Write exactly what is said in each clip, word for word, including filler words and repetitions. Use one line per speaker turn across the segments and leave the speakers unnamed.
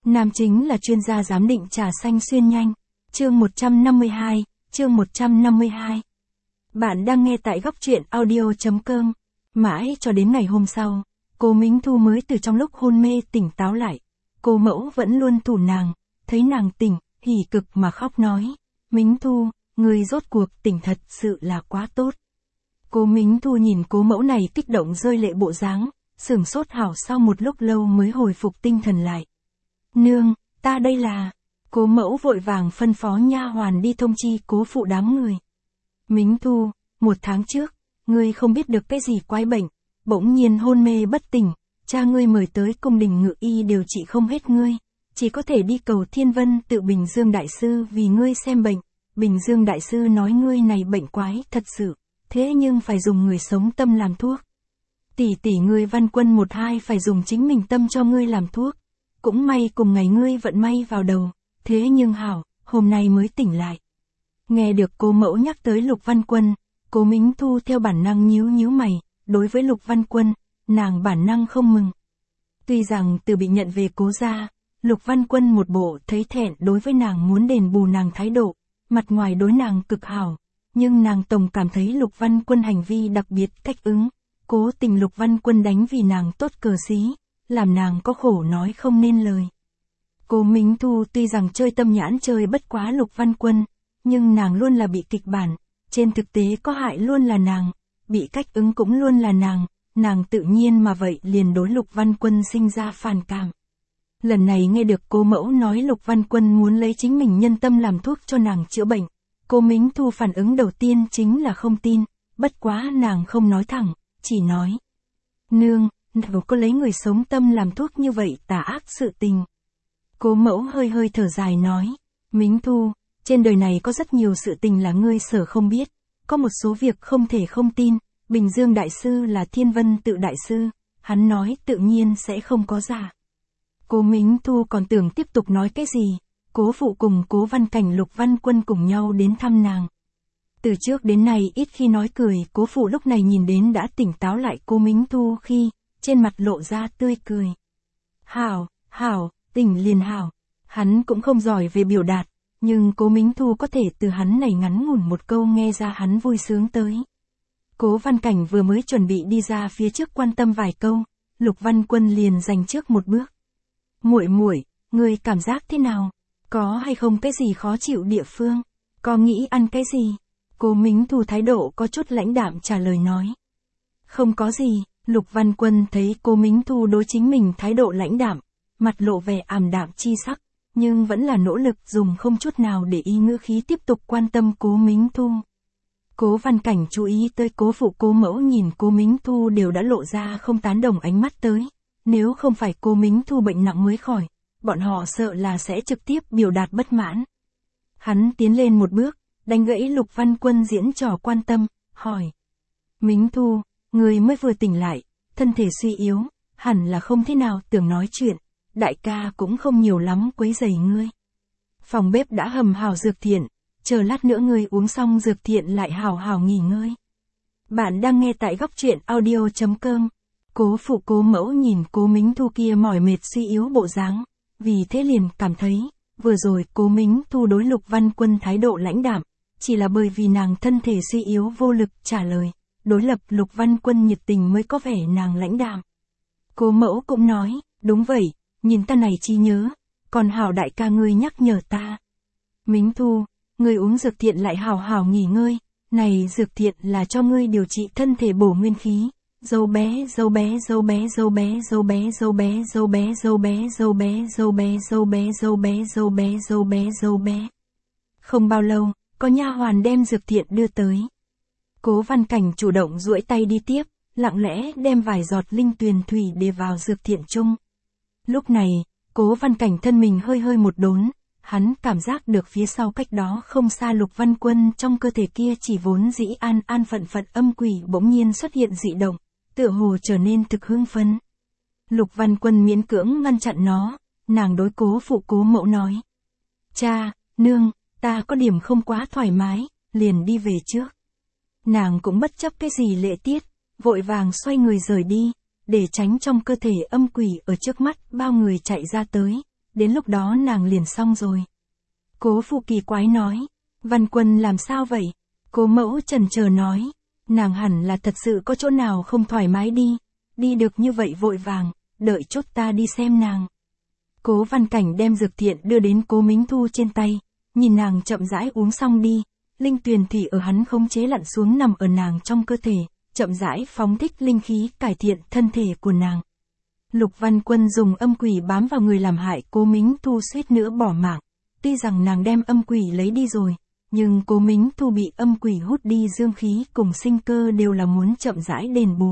Nam chính là chuyên gia giám định trà xanh xuyên nhanh. Chương một trăm năm mươi hai, chương một trăm năm mươi hai. Bạn đang nghe tại góc truyện audio chấm com. Mãi cho đến ngày hôm sau, cô Mính Thu mới từ trong lúc hôn mê tỉnh táo lại. Cô mẫu vẫn luôn thủ nàng, thấy nàng tỉnh, hỉ cực mà khóc nói. Mính Thu, người rốt cuộc tỉnh thật sự là quá tốt. Cô Mính Thu nhìn cố mẫu này kích động rơi lệ bộ dáng, sửng sốt hảo sau một lúc lâu mới hồi phục tinh thần lại. Nương, ta đây là... Cố mẫu vội vàng phân phó nha hoàn đi thông chi cố phụ đám người. Mính Thu, một tháng trước, ngươi không biết được cái gì quái bệnh, bỗng nhiên hôn mê bất tỉnh, cha ngươi mời tới cung đình ngự y điều trị không hết ngươi, chỉ có thể đi cầu Thiên Vân tự Bình Dương Đại Sư vì ngươi xem bệnh. Bình Dương Đại Sư nói ngươi này bệnh quái thật sự, thế nhưng phải dùng người sống tâm làm thuốc. Tỷ tỷ ngươi Văn Quân một hai phải dùng chính mình tâm cho ngươi làm thuốc. Cũng may cùng ngày ngươi vận may vào đầu, thế nhưng hảo, hôm nay mới tỉnh lại. Nghe được cô mẫu nhắc tới Lục Văn Quân, cố Mính Thu theo bản năng nhíu nhíu mày, đối với Lục Văn Quân, nàng bản năng không mừng. Tuy rằng từ bị nhận về cố gia, Lục Văn Quân một bộ thấy thẹn đối với nàng muốn đền bù nàng thái độ, mặt ngoài đối nàng cực hảo, nhưng nàng tổng cảm thấy Lục Văn Quân hành vi đặc biệt cách ứng, cố tình Lục Văn Quân đánh vì nàng tốt cờ xí, làm nàng có khổ nói không nên lời. Cô Mính Thu tuy rằng chơi tâm nhãn chơi bất quá Lục Văn Quân, nhưng nàng luôn là bị kịch bản, trên thực tế có hại luôn là nàng, bị cách ứng cũng luôn là nàng, nàng tự nhiên mà vậy liền đối Lục Văn Quân sinh ra phản cảm. Lần này nghe được cô mẫu nói Lục Văn Quân muốn lấy chính mình nhân tâm làm thuốc cho nàng chữa bệnh, cô Mính Thu phản ứng đầu tiên chính là không tin, bất quá nàng không nói thẳng, chỉ nói. Nương, nào có lấy người sống tâm làm thuốc như vậy tà ác sự tình. Cố mẫu hơi hơi thở dài nói, Mính Thu, trên đời này có rất nhiều sự tình là ngươi sở không biết, có một số việc không thể không tin, Bình Dương Đại Sư là Thiên Vân tự Đại Sư, hắn nói tự nhiên sẽ không có giả. Cố Mính Thu còn tưởng tiếp tục nói cái gì, cố phụ cùng cố Văn Cảnh Lục Văn Quân cùng nhau đến thăm nàng. Từ trước đến nay ít khi nói cười, cố phụ lúc này nhìn đến đã tỉnh táo lại cô Mính Thu khi, trên mặt lộ ra tươi cười. Hảo, hảo, tỉnh liền hảo. Hắn cũng không giỏi về biểu đạt, nhưng cố Mính Thu có thể từ hắn này ngắn ngủn một câu nghe ra hắn vui sướng tới. Cố Văn Cảnh vừa mới chuẩn bị đi ra phía trước quan tâm vài câu, Lục Văn Quân liền giành trước một bước. Muội muội, ngươi cảm giác thế nào? Có hay không cái gì khó chịu địa phương? Có nghĩ ăn cái gì? Cố Mính Thu thái độ có chút lãnh đạm trả lời nói. Không có gì. Lục Văn Quân thấy cô Mính Thu đối chính mình thái độ lãnh đạm, mặt lộ vẻ ảm đạm chi sắc, nhưng vẫn là nỗ lực dùng không chút nào để ý ngữ khí tiếp tục quan tâm cố Mính Thu. Cố Văn Cảnh chú ý tới cố phụ cố mẫu nhìn cô Mính Thu đều đã lộ ra không tán đồng ánh mắt tới, nếu không phải cô Mính Thu bệnh nặng mới khỏi, bọn họ sợ là sẽ trực tiếp biểu đạt bất mãn. Hắn tiến lên một bước, đánh gãy Lục Văn Quân diễn trò quan tâm, hỏi. Mính Thu, người mới vừa tỉnh lại, thân thể suy yếu, hẳn là không thế nào tưởng nói chuyện, đại ca cũng không nhiều lắm quấy rầy ngươi. Phòng bếp đã hầm hào dược thiện, chờ lát nữa ngươi uống xong dược thiện lại hào hào nghỉ ngơi. Bạn đang nghe tại góc truyện audio chấm com. Cố phụ cố mẫu nhìn cố Mính Thu kia mỏi mệt suy yếu bộ dáng, vì thế liền cảm thấy, vừa rồi cố Mính Thu đối Lục Văn Quân thái độ lãnh đạm, chỉ là bởi vì nàng thân thể suy yếu vô lực trả lời. Đối lập Lục Văn Quân nhiệt tình mới có vẻ nàng lãnh đạm. Cố mẫu cũng nói, đúng vậy, nhìn ta này chi nhớ, còn hảo đại ca ngươi nhắc nhở ta. Mính Thu, ngươi uống dược thiện lại hảo hảo nghỉ ngơi, này dược thiện là cho ngươi điều trị thân thể bổ nguyên khí. Dâu bé, dâu bé, dâu bé, dâu bé, dâu bé, dâu bé, dâu bé, dâu bé, dâu bé, dâu bé, dâu bé, dâu bé, dâu bé, dâu bé, dâu bé. Không bao lâu, có nha hoàn đem dược thiện đưa tới. Cố Văn Cảnh chủ động duỗi tay đi tiếp, lặng lẽ đem vài giọt linh tuyền thủy để vào dược thiện chung. Lúc này, Cố Văn Cảnh thân mình hơi hơi một đốn, hắn cảm giác được phía sau cách đó không xa Lục Văn Quân trong cơ thể kia chỉ vốn dĩ an an phận phận âm quỷ bỗng nhiên xuất hiện dị động, tựa hồ trở nên thực hưng phấn. Lục Văn Quân miễn cưỡng ngăn chặn nó, nàng đối cố phụ cố mẫu nói. Cha, nương, ta có điểm không quá thoải mái, liền đi về trước. Nàng cũng bất chấp cái gì lễ tiết, vội vàng xoay người rời đi, để tránh trong cơ thể âm quỷ ở trước mắt bao người chạy ra tới, đến lúc đó nàng liền xong rồi. Cố phụ kỳ quái nói, Văn Quân làm sao vậy? Cố mẫu chần chờ nói, nàng hẳn là thật sự có chỗ nào không thoải mái đi, đi được như vậy vội vàng, đợi chút ta đi xem nàng. Cố Văn Cảnh đem dược thiện đưa đến Cố Mính Thu trên tay, nhìn nàng chậm rãi uống xong đi, linh tuyền thủy ở hắn khống chế lặn xuống nằm ở nàng trong cơ thể, chậm rãi phóng thích linh khí cải thiện thân thể của nàng. Lục Văn Quân dùng âm quỷ bám vào người làm hại Cố Mính Thu suýt nữa bỏ mạng, tuy rằng nàng đem âm quỷ lấy đi rồi, nhưng Cố Mính Thu bị âm quỷ hút đi dương khí cùng sinh cơ đều là muốn chậm rãi đền bù.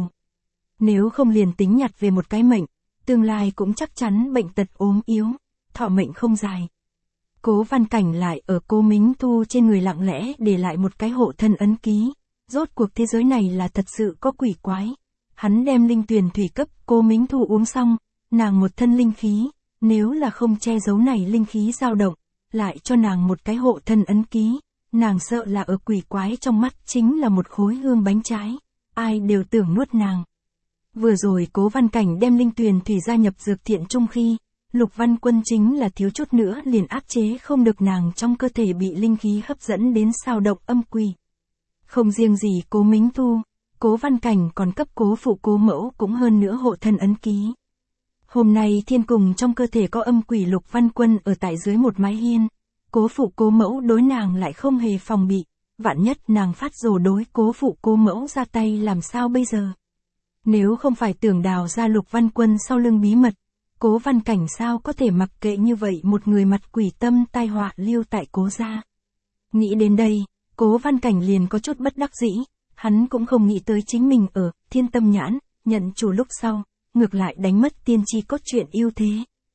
Nếu không liền tính nhặt về một cái mệnh, tương lai cũng chắc chắn bệnh tật ốm yếu, thọ mệnh không dài. Cố Văn Cảnh lại ở Cố Mính Thu trên người lặng lẽ để lại một cái hộ thân ấn ký, rốt cuộc thế giới này là thật sự có quỷ quái. Hắn đem linh tuyền thủy cấp Cố Mính Thu uống xong, nàng một thân linh khí, nếu là không che giấu này linh khí dao động, lại cho nàng một cái hộ thân ấn ký, nàng sợ là ở quỷ quái trong mắt chính là một khối hương bánh trái, ai đều tưởng nuốt nàng. Vừa rồi Cố Văn Cảnh đem linh tuyền thủy gia nhập dược thiện chung khi, Lục Văn Quân chính là thiếu chút nữa liền áp chế không được nàng trong cơ thể bị linh khí hấp dẫn đến sao động âm quỷ. Không riêng gì Cố Mính Thu, Cố Văn Cảnh còn cấp Cố phụ Cố mẫu cũng hơn nữa hộ thân ấn ký. Hôm nay thiên cùng trong cơ thể có âm quỷ Lục Văn Quân ở tại dưới một mái hiên, Cố phụ Cố mẫu đối nàng lại không hề phòng bị, vạn nhất nàng phát rồ đối Cố phụ Cố mẫu ra tay làm sao bây giờ? Nếu không phải tưởng đào ra Lục Văn Quân sau lưng bí mật, Cố Văn Cảnh sao có thể mặc kệ như vậy một người mặt quỷ tâm tai họa lưu tại Cố gia. Nghĩ đến đây, Cố Văn Cảnh liền có chút bất đắc dĩ, hắn cũng không nghĩ tới chính mình ở Thiên Tâm Nhãn, nhận chủ lúc sau, ngược lại đánh mất tiên tri cốt truyện ưu thế.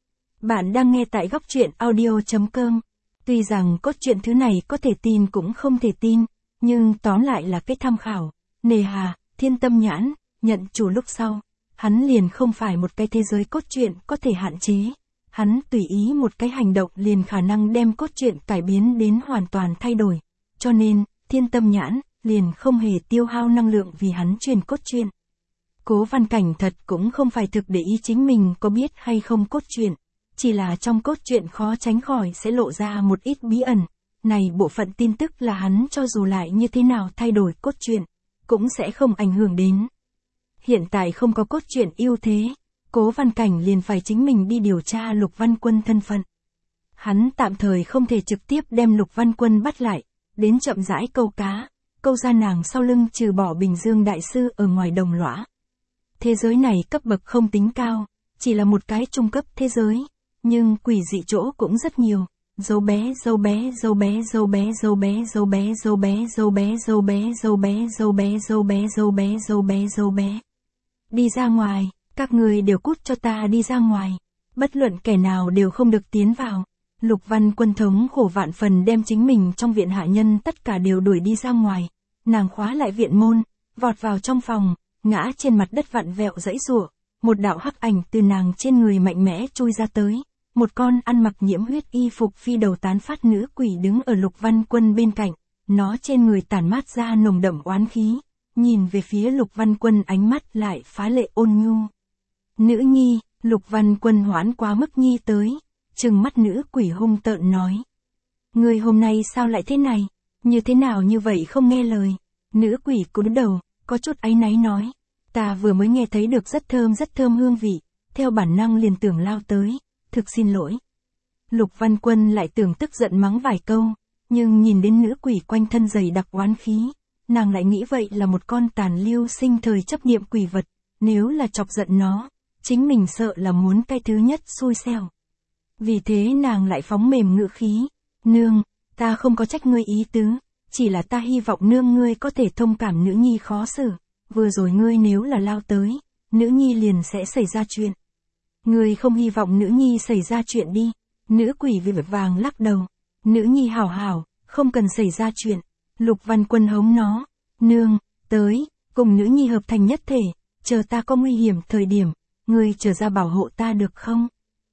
Bạn đang nghe tại góc truyện audio chấm com. Tuy rằng cốt truyện thứ này có thể tin cũng không thể tin, nhưng tóm lại là cái tham khảo. Nề hà, Thiên Tâm Nhãn, nhận chủ lúc sau, hắn liền không phải một cái thế giới cốt truyện có thể hạn chế. Hắn tùy ý một cái hành động liền khả năng đem cốt truyện cải biến đến hoàn toàn thay đổi. Cho nên, Thiên Tâm Nhãn liền không hề tiêu hao năng lượng vì hắn truyền cốt truyện. Cố Văn Cảnh thật cũng không phải thực để ý chính mình có biết hay không cốt truyện, chỉ là trong cốt truyện khó tránh khỏi sẽ lộ ra một ít bí ẩn. Này bộ phận tin tức là hắn cho dù lại như thế nào thay đổi cốt truyện, cũng sẽ không ảnh hưởng đến. Hiện tại không có cốt truyện ưu thế, Cố Văn Cảnh liền phải chính mình đi điều tra Lục Văn Quân thân phận. Hắn tạm thời không thể trực tiếp đem Lục Văn Quân bắt lại, đến chậm rãi câu cá, câu ra nàng sau lưng trừ bỏ Bình Dương Đại Sư ở ngoài đồng lõa. Thế giới này cấp bậc không tính cao, chỉ là một cái trung cấp thế giới, nhưng quỷ dị chỗ cũng rất nhiều. Dâu bé, dâu bé, dâu bé, dâu bé, dâu bé, dâu bé, dâu bé, dâu bé, dâu bé, dâu bé, dâu bé, dâu bé, dâu bé, dâu bé, dâu bé. Đi ra ngoài, các người đều cút cho ta đi ra ngoài. Bất luận kẻ nào đều không được tiến vào. Lục Văn Quân thống khổ vạn phần đem chính mình trong viện hạ nhân tất cả đều đuổi đi ra ngoài. Nàng khóa lại viện môn, vọt vào trong phòng, ngã trên mặt đất vặn vẹo giãy giụa. Một đạo hắc ảnh từ nàng trên người mạnh mẽ chui ra tới. Một con ăn mặc nhiễm huyết y phục phi đầu tán phát nữ quỷ đứng ở Lục Văn Quân bên cạnh. Nó trên người tản mát ra nồng đậm oán khí. Nhìn về phía Lục Văn Quân ánh mắt lại phá lệ ôn nhu. Nữ nhi, Lục Văn Quân hoãn quá mức nhi tới, trừng mắt nữ quỷ hung tợn nói. Người hôm nay sao lại thế này, như thế nào như vậy không nghe lời. Nữ quỷ cúi đầu, có chút áy náy nói. Ta vừa mới nghe thấy được rất thơm rất thơm hương vị, theo bản năng liền tưởng lao tới, thực xin lỗi. Lục Văn Quân lại tưởng tức giận mắng vài câu, nhưng nhìn đến nữ quỷ quanh thân dày đặc oán khí. Nàng lại nghĩ vậy là một con tàn lưu sinh thời chấp niệm quỷ vật, nếu là chọc giận nó, chính mình sợ là muốn cái thứ nhất xui xẻo. Vì thế nàng lại phóng mềm ngữ khí, nương, ta không có trách ngươi ý tứ, chỉ là ta hy vọng nương ngươi có thể thông cảm nữ nhi khó xử, vừa rồi ngươi nếu là lao tới, nữ nhi liền sẽ xảy ra chuyện. Ngươi không hy vọng nữ nhi xảy ra chuyện đi, nữ quỷ vì vật vàng lắc đầu, nữ nhi hảo hảo, không cần xảy ra chuyện. Lục Văn Quân hống nó, nương, tới, cùng nữ nhi hợp thành nhất thể, chờ ta có nguy hiểm thời điểm, ngươi trở ra bảo hộ ta được không?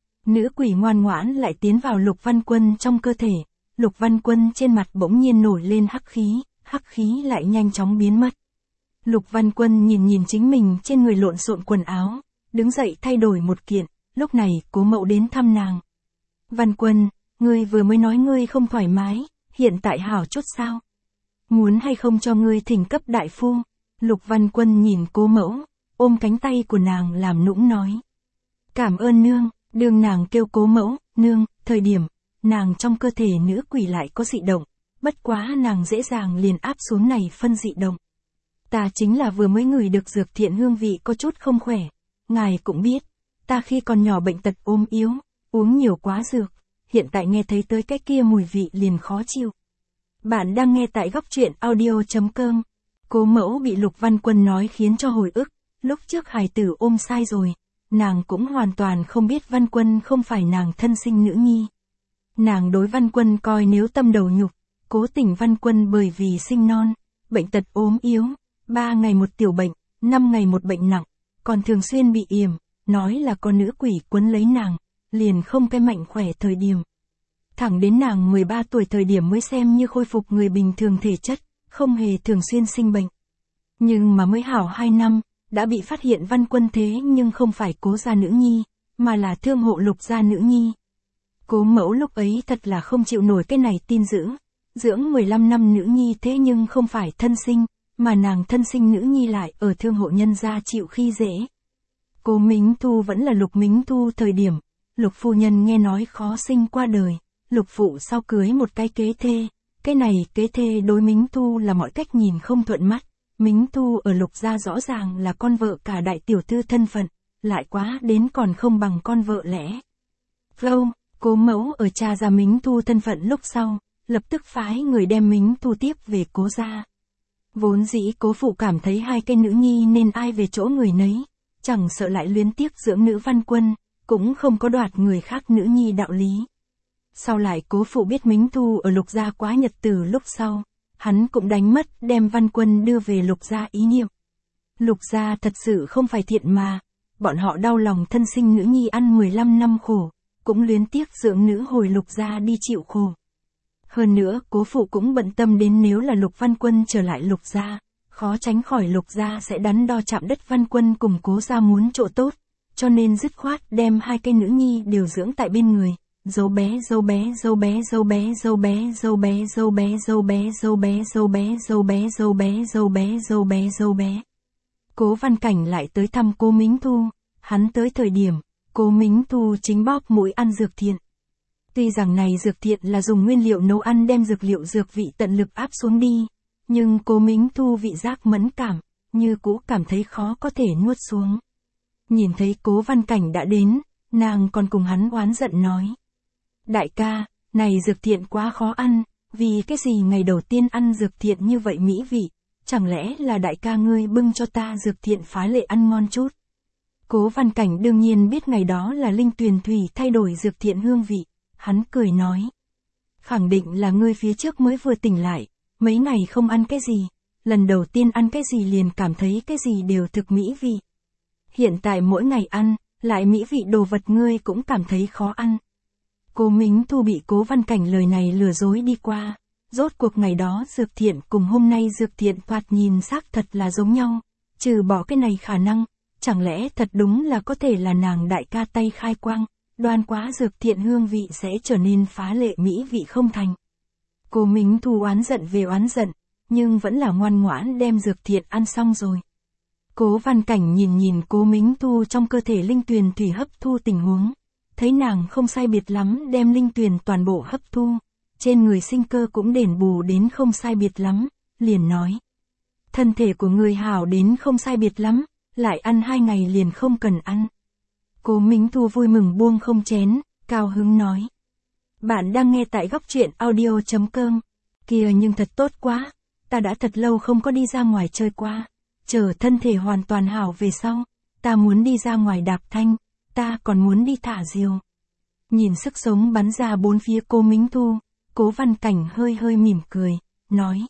Nữ quỷ ngoan ngoãn lại tiến vào Lục Văn Quân trong cơ thể, Lục Văn Quân trên mặt bỗng nhiên nổi lên hắc khí, hắc khí lại nhanh chóng biến mất. Lục Văn Quân nhìn nhìn chính mình trên người lộn xộn quần áo, đứng dậy thay đổi một kiện, lúc này Cố Mậu đến thăm nàng. Văn Quân, ngươi vừa mới nói ngươi không thoải mái, hiện tại hảo chút sao? Muốn hay không cho ngươi thỉnh cấp đại phu? Lục Văn Quân nhìn Cố Mẫu, ôm cánh tay của nàng làm nũng nói. Cảm ơn nương, đương nàng kêu Cố Mẫu, nương, thời điểm, nàng trong cơ thể nữ quỷ lại có dị động, bất quá nàng dễ dàng liền áp xuống này phân dị động. Ta chính là vừa mới ngửi được dược thiện hương vị có chút không khỏe, ngài cũng biết, ta khi còn nhỏ bệnh tật ốm yếu, uống nhiều quá dược, hiện tại nghe thấy tới cái kia mùi vị liền khó chịu. Bạn đang nghe tại góc truyện audio.com. Cố Mẫu bị Lục Văn Quân nói khiến cho hồi ức, lúc trước hài tử ôm sai rồi, nàng cũng hoàn toàn không biết Văn Quân không phải nàng thân sinh nữ nhi. Nàng đối Văn Quân coi nếu tâm đầu nhục, cố tình Văn Quân bởi vì sinh non, bệnh tật ốm yếu, ba ngày một tiểu bệnh, năm ngày một bệnh nặng, còn thường xuyên bị yểm, nói là có nữ quỷ quấn lấy nàng, liền không cái mạnh khỏe thời điểm. Thẳng đến nàng mười ba tuổi thời điểm mới xem như khôi phục người bình thường thể chất, không hề thường xuyên sinh bệnh. Nhưng mà mới hảo hai năm, đã bị phát hiện Văn Quân thế nhưng không phải Cố gia nữ nhi, mà là thương hộ Lục gia nữ nhi. Cố Mẫu lúc ấy thật là không chịu nổi cái này tin dữ, dưỡng mười lăm năm nữ nhi thế nhưng không phải thân sinh, mà nàng thân sinh nữ nhi lại ở thương hộ nhân gia chịu khi dễ. Cố Mính Thu vẫn là Lục Mính Thu thời điểm, Lục phu nhân nghe nói khó sinh qua đời, Lục phụ sau cưới một cái kế thê, cái này kế thê đối Mính Thu là mọi cách nhìn không thuận mắt, Mính Thu ở Lục gia rõ ràng là con vợ cả đại tiểu thư thân phận, lại quá đến còn không bằng con vợ lẽ. Lâu, Cố Mẫu ở cha ra Mính Thu thân phận lúc sau, lập tức phái người đem Mính Thu tiếp về Cố gia. Vốn dĩ Cố phụ cảm thấy hai cái nữ nhi nên ai về chỗ người nấy, chẳng sợ lại luyến tiếc dưỡng nữ Văn Quân, cũng không có đoạt người khác nữ nhi đạo lý. Sau lại Cố phụ biết Mính Thu ở Lục gia quá nhật từ lúc sau, hắn cũng đánh mất đem Văn Quân đưa về Lục gia ý niệm. Lục gia thật sự không phải thiện mà, bọn họ đau lòng thân sinh nữ nhi ăn mười lăm năm khổ, cũng luyến tiếc dưỡng nữ hồi Lục gia đi chịu khổ. Hơn nữa, Cố phụ cũng bận tâm đến nếu là Lục Văn Quân trở lại Lục gia, khó tránh khỏi Lục gia sẽ đắn đo chạm đất Văn Quân cùng Cố gia muốn chỗ tốt, cho nên dứt khoát đem hai cái nữ nhi đều dưỡng tại bên người. Dâu bé dâu bé dâu bé dâu bé dâu bé dâu bé dâu bé dâu bé dâu bé dâu bé dâu bé dâu bé dâu bé dâu bé dâu bé. Cố Văn Cảnh lại tới thăm Cố Mính Thu, hắn tới thời điểm, Cố Mính Thu chính bóp mũi ăn dược thiện. Tuy rằng này dược thiện là dùng nguyên liệu nấu ăn đem dược liệu dược vị tận lực áp xuống đi, nhưng Cố Mính Thu vị giác mẫn cảm, như cũ cảm thấy khó có thể nuốt xuống. Nhìn thấy Cố Văn Cảnh đã đến, nàng còn cùng hắn oán giận nói. Đại ca, này dược thiện quá khó ăn, vì cái gì ngày đầu tiên ăn dược thiện như vậy mỹ vị, chẳng lẽ là đại ca ngươi bưng cho ta dược thiện phá lệ ăn ngon chút. Cố Văn Cảnh đương nhiên biết ngày đó là linh tuyền thủy thay đổi dược thiện hương vị, hắn cười nói. Khẳng định là ngươi phía trước mới vừa tỉnh lại, mấy ngày không ăn cái gì, lần đầu tiên ăn cái gì liền cảm thấy cái gì đều thực mỹ vị. Hiện tại mỗi ngày ăn, lại mỹ vị đồ vật ngươi cũng cảm thấy khó ăn. Cố Mính Thu bị Cố Văn Cảnh lời này lừa dối đi qua, rốt cuộc ngày đó dược thiện cùng hôm nay dược thiện thoạt nhìn xác thật là giống nhau, trừ bỏ cái này khả năng, chẳng lẽ thật đúng là có thể là nàng đại ca tay khai quang, đoan quá dược thiện hương vị sẽ trở nên phá lệ mỹ vị không thành. Cố Mính Thu oán giận về oán giận, nhưng vẫn là ngoan ngoãn đem dược thiện ăn xong rồi. Cố Văn Cảnh nhìn nhìn Cố Mính Thu trong cơ thể linh tuyền thủy hấp thu tình huống. Thấy nàng không sai biệt lắm đem linh tuyền toàn bộ hấp thu, trên người sinh cơ cũng đền bù đến không sai biệt lắm, liền nói. Thân thể của người hảo đến không sai biệt lắm, lại ăn hai ngày liền không cần ăn. Cố Mính Thu vui mừng buông không chén, cao hứng nói. Bạn đang nghe tại góc truyện audio.com, kìa nhưng thật tốt quá, ta đã thật lâu không có đi ra ngoài chơi qua, chờ thân thể hoàn toàn hảo về sau, ta muốn đi ra ngoài đạp thanh. Ta còn muốn đi thả diều. Nhìn sức sống bắn ra bốn phía Cố Mính Thu, Cố Văn Cảnh hơi hơi mỉm cười, nói.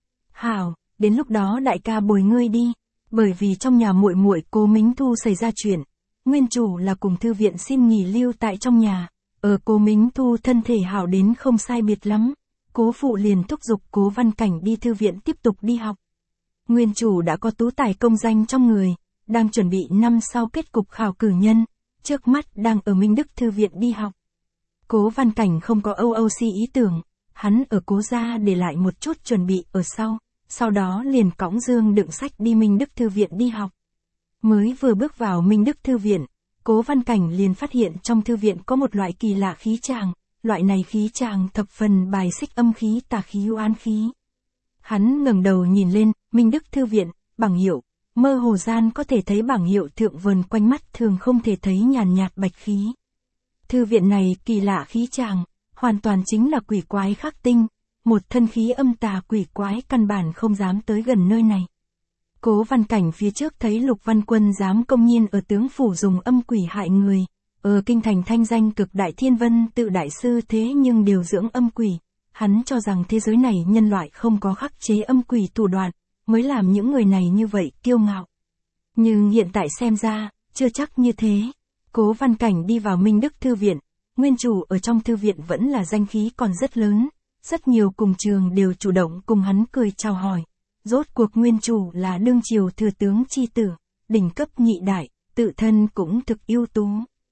Hảo, đến lúc đó đại ca bồi ngươi đi, bởi vì trong nhà muội muội Cố Mính Thu xảy ra chuyện, nguyên chủ là cùng thư viện xin nghỉ lưu tại trong nhà, ở Cố Mính Thu thân thể hảo đến không sai biệt lắm, Cố phụ liền thúc giục Cố Văn Cảnh đi thư viện tiếp tục đi học. Nguyên chủ đã có tú tài công danh trong người, đang chuẩn bị năm sau kết cục khảo cử nhân. Trước mắt đang ở Minh Đức Thư viện đi học. Cố Văn Cảnh không có âu âu si ý tưởng, hắn ở Cố gia để lại một chút chuẩn bị ở sau, sau đó liền cõng dương đựng sách đi Minh Đức Thư viện đi học. Mới vừa bước vào Minh Đức Thư viện, Cố Văn Cảnh liền phát hiện trong thư viện có một loại kỳ lạ khí tràng, loại này khí tràng thập phần bài xích âm khí tà khí oán khí. Hắn ngẩng đầu nhìn lên, Minh Đức Thư viện, bảng hiệu, mơ hồ gian có thể thấy bảng hiệu thượng vần quanh mắt thường không thể thấy nhàn nhạt bạch khí. Thư viện này kỳ lạ khí tràng, hoàn toàn chính là quỷ quái khắc tinh, một thân khí âm tà quỷ quái căn bản không dám tới gần nơi này. Cố Văn Cảnh phía trước thấy Lục Văn Quân dám công nhiên ở tướng phủ dùng âm quỷ hại người, ở kinh thành thanh danh cực đại thiên vân tự đại sư thế nhưng điều dưỡng âm quỷ, hắn cho rằng thế giới này nhân loại không có khắc chế âm quỷ thủ đoạn, mới làm những người này như vậy kiêu ngạo. Nhưng hiện tại xem ra, chưa chắc như thế. Cố Văn Cảnh đi vào Minh Đức Thư viện, nguyên chủ ở trong thư viện vẫn là danh khí còn rất lớn, rất nhiều cùng trường đều chủ động cùng hắn cười chào hỏi. Rốt cuộc nguyên chủ là đương triều thừa tướng chi tử, đỉnh cấp nhị đại, tự thân cũng thực ưu tú.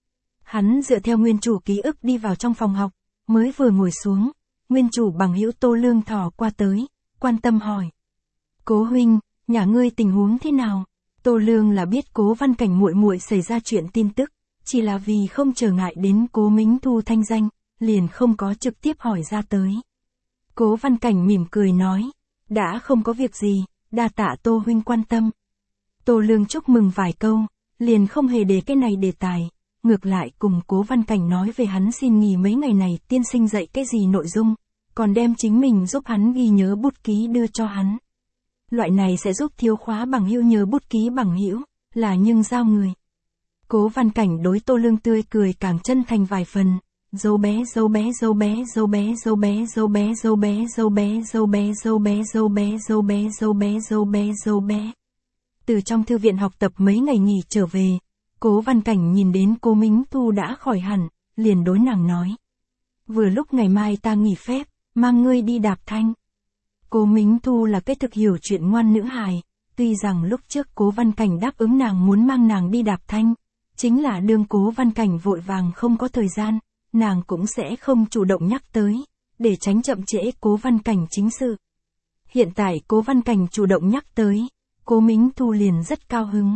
Hắn dựa theo nguyên chủ ký ức đi vào trong phòng học, mới vừa ngồi xuống, nguyên chủ bằng hữu Tô Lương thò qua tới, quan tâm hỏi. Cố huynh, nhà ngươi tình huống thế nào? Tô Lương là biết Cố Văn Cảnh muội muội xảy ra chuyện tin tức, chỉ là vì không trở ngại đến Cố Mính Thu thanh danh, liền không có trực tiếp hỏi ra tới. Cố Văn Cảnh mỉm cười nói, đã không có việc gì, đa tạ Tô huynh quan tâm. Tô Lương chúc mừng vài câu, liền không hề để cái này đề tài, ngược lại cùng Cố Văn Cảnh nói về hắn xin nghỉ mấy ngày này tiên sinh dạy cái gì nội dung, còn đem chính mình giúp hắn ghi nhớ bút ký đưa cho hắn. Loại này sẽ giúp thiếu khóa bằng hữu nhớ bút ký bằng hữu, là nhưng giao người. Cố Văn Cảnh đối Tô Lương tươi cười càng chân thành vài phần, dâu bé dâu bé dâu bé dâu bé dâu bé dâu bé dâu bé dâu bé dâu bé dâu bé dâu bé dâu bé dâu bé dâu bé dâu bé. Từ trong thư viện học tập mấy ngày nghỉ trở về, Cố Văn Cảnh nhìn đến Cố Mính Thu đã khỏi hẳn, liền đối nàng nói. Vừa lúc ngày mai ta nghỉ phép, mang ngươi đi đạp thanh. Cố Mính Thu là cái thực hiểu chuyện ngoan nữ hài, tuy rằng lúc trước Cố Văn Cảnh đáp ứng nàng muốn mang nàng đi đạp thanh, chính là đương Cố Văn Cảnh vội vàng không có thời gian, nàng cũng sẽ không chủ động nhắc tới, để tránh chậm trễ Cố Văn Cảnh chính sự. Hiện tại Cố Văn Cảnh chủ động nhắc tới, Cố Mính Thu liền rất cao hứng.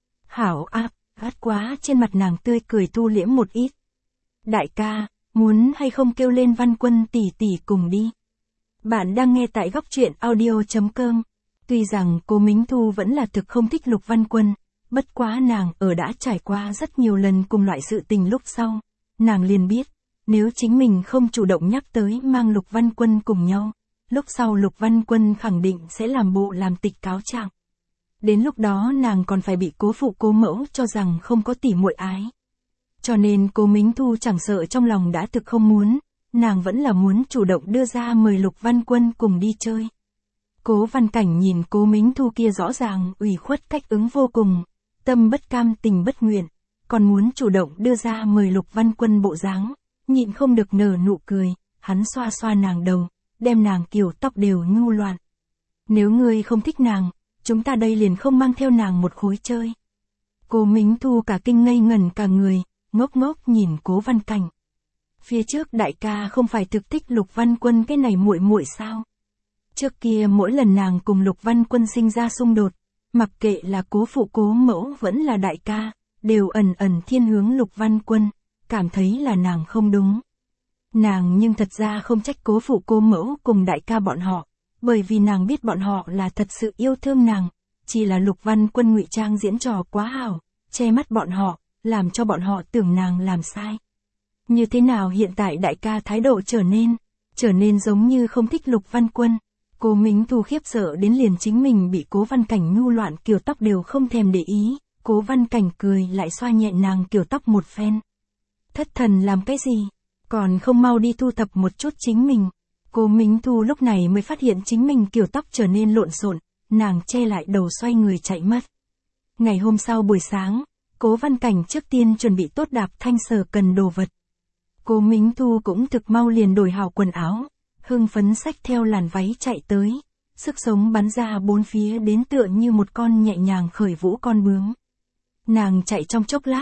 Hảo áp, gắt quá trên mặt nàng tươi cười thu liễm một ít. Đại ca, muốn hay không kêu lên Văn Quân tỷ tỷ cùng đi. Bạn đang nghe tại góc truyện audio chấm com. Tuy rằng Cố Mính Thu vẫn là thực không thích Lục Văn Quân, bất quá nàng ở đã trải qua rất nhiều lần cùng loại sự tình lúc sau, nàng liền biết, nếu chính mình không chủ động nhắc tới mang Lục Văn Quân cùng nhau, lúc sau Lục Văn Quân khẳng định sẽ làm bộ làm tịch cáo trạng. Đến lúc đó nàng còn phải bị cố phụ cố mẫu cho rằng không có tỉ muội ái. Cho nên Cố Mính Thu chẳng sợ trong lòng đã thực không muốn, nàng vẫn là muốn chủ động đưa ra mời Lục Văn Quân cùng đi chơi. Cố Văn Cảnh nhìn Cố Mính Thu kia rõ ràng ủy khuất cách ứng vô cùng, tâm bất cam tình bất nguyện, còn muốn chủ động đưa ra mời Lục Văn Quân bộ dáng, nhịn không được nở nụ cười, hắn xoa xoa nàng đầu, đem nàng kiểu tóc đều nhu loạn. Nếu ngươi không thích nàng, chúng ta đây liền không mang theo nàng một khối chơi. Cố Mính Thu cả kinh ngây ngẩn cả người, ngốc ngốc nhìn Cố Văn Cảnh. Phía trước đại ca không phải thực thích Lục Văn Quân cái này muội muội sao? Trước kia mỗi lần nàng cùng Lục Văn Quân sinh ra xung đột, mặc kệ là cố phụ cố mẫu vẫn là đại ca, đều ẩn ẩn thiên hướng Lục Văn Quân, cảm thấy là nàng không đúng. Nàng nhưng thật ra không trách cố phụ cố mẫu cùng đại ca bọn họ, bởi vì nàng biết bọn họ là thật sự yêu thương nàng, chỉ là Lục Văn Quân ngụy trang diễn trò quá hảo, che mắt bọn họ, làm cho bọn họ tưởng nàng làm sai. Như thế nào hiện tại đại ca thái độ trở nên, trở nên giống như không thích Lục Văn Quân. Cố Mính Thu khiếp sợ đến liền chính mình bị Cố Văn Cảnh nhu loạn kiểu tóc đều không thèm để ý, Cố Văn Cảnh cười lại xoa nhẹ nàng kiểu tóc một phen. Thất thần làm cái gì, còn không mau đi thu thập một chút chính mình. Cố Mính Thu lúc này mới phát hiện chính mình kiểu tóc trở nên lộn xộn, nàng che lại đầu xoay người chạy mất. Ngày hôm sau buổi sáng, Cố Văn Cảnh trước tiên chuẩn bị tốt đạp thanh sở cần đồ vật. Cố Mính Thu cũng thực mau liền đổi hảo quần áo, hưng phấn xách theo làn váy chạy tới, sức sống bắn ra bốn phía đến tựa như một con nhẹ nhàng khởi vũ con bướm. Nàng chạy trong chốc lát,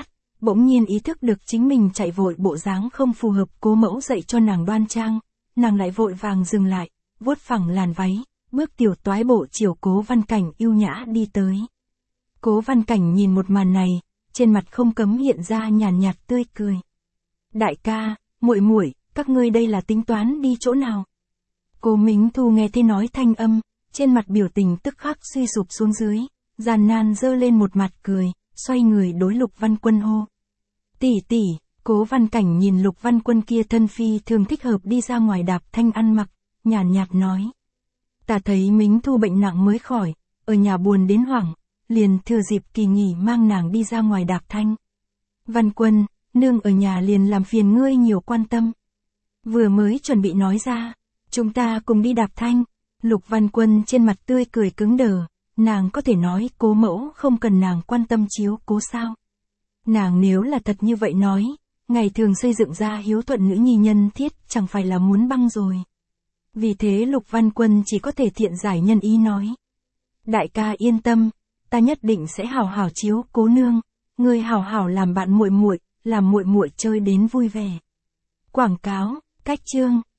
bỗng nhiên ý thức được chính mình chạy vội bộ dáng không phù hợp cố mẫu dạy cho nàng đoan trang, nàng lại vội vàng dừng lại, vuốt phẳng làn váy, bước tiểu toái bộ chiều Cố Văn Cảnh yêu nhã đi tới. Cố Văn Cảnh nhìn một màn này, trên mặt không cấm hiện ra nhàn nhạt tươi cười. Đại ca, muội muội, các ngươi đây là tính toán đi chỗ nào? Cố Mính Thu nghe thấy nói thanh âm, trên mặt biểu tình tức khắc suy sụp xuống dưới, giàn nan giơ lên một mặt cười, xoay người đối Lục Văn Quân hô. Tỷ tỷ, Cố Văn Cảnh nhìn Lục Văn Quân kia thân phi thường thích hợp đi ra ngoài đạp thanh ăn mặc, nhàn nhạt nói. Ta thấy Mính Thu bệnh nặng mới khỏi, ở nhà buồn đến hoảng, liền thừa dịp kỳ nghỉ mang nàng đi ra ngoài đạp thanh. Văn Quân, nương ở nhà liền làm phiền ngươi nhiều quan tâm. Vừa mới chuẩn bị nói ra, chúng ta cùng đi đạp thanh. Lục Văn Quân trên mặt tươi cười cứng đờ, nàng có thể nói cố mẫu không cần nàng quan tâm chiếu cố sao. Nàng nếu là thật như vậy nói, ngày thường xây dựng ra hiếu thuận nữ nhi nhân thiết chẳng phải là muốn băng rồi. Vì thế Lục Văn Quân chỉ có thể thiện giải nhân ý nói. Đại ca yên tâm, ta nhất định sẽ hảo hảo chiếu cố nương, ngươi hảo hảo làm bạn muội muội, làm muội muội chơi đến vui vẻ. Quảng cáo, cách chương